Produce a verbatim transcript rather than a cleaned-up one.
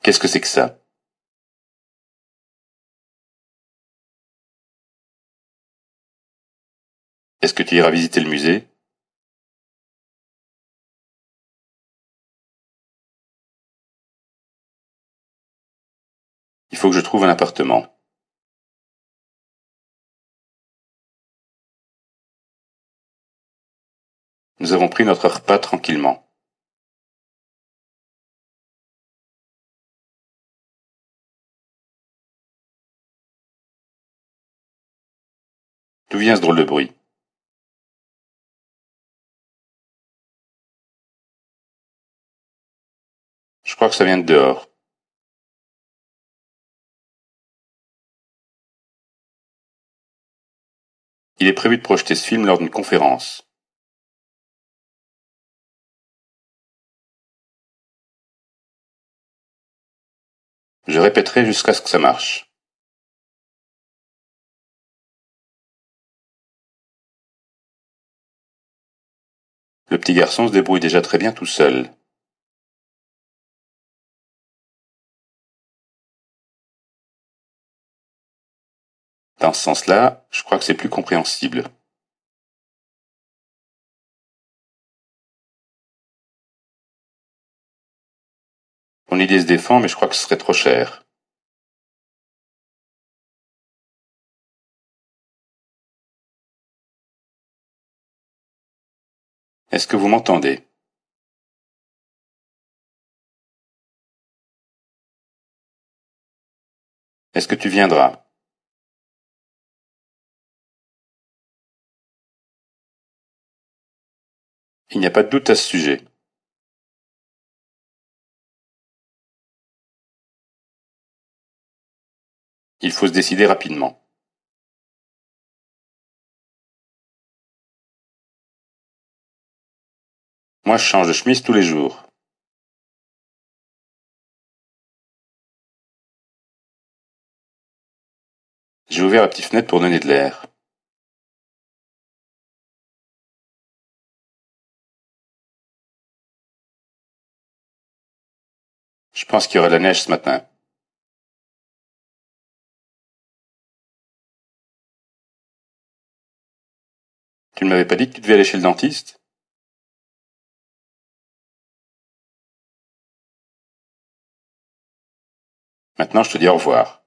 Qu'est-ce que c'est que ça? Est-ce que tu iras visiter le musée? Il faut que je trouve un appartement. Nous avons pris notre repas tranquillement. D'où vient ce drôle de bruit? Je crois que ça vient de dehors. Il est prévu de projeter ce film lors d'une conférence. Je répéterai jusqu'à ce que ça marche. Le petit garçon se débrouille déjà très bien tout seul. Dans ce sens-là, je crois que c'est plus compréhensible. Ton idée se défend, mais je crois que ce serait trop cher. Est-ce que vous m'entendez? Est-ce que tu viendras? Il n'y a pas de doute à ce sujet. Il faut se décider rapidement. Moi, je change de chemise tous les jours. J'ai ouvert la petite fenêtre pour donner de l'air. Je pense qu'il y aura de la neige ce matin. Tu ne m'avais pas dit que tu devais aller chez le dentiste? Maintenant, je te dis au revoir.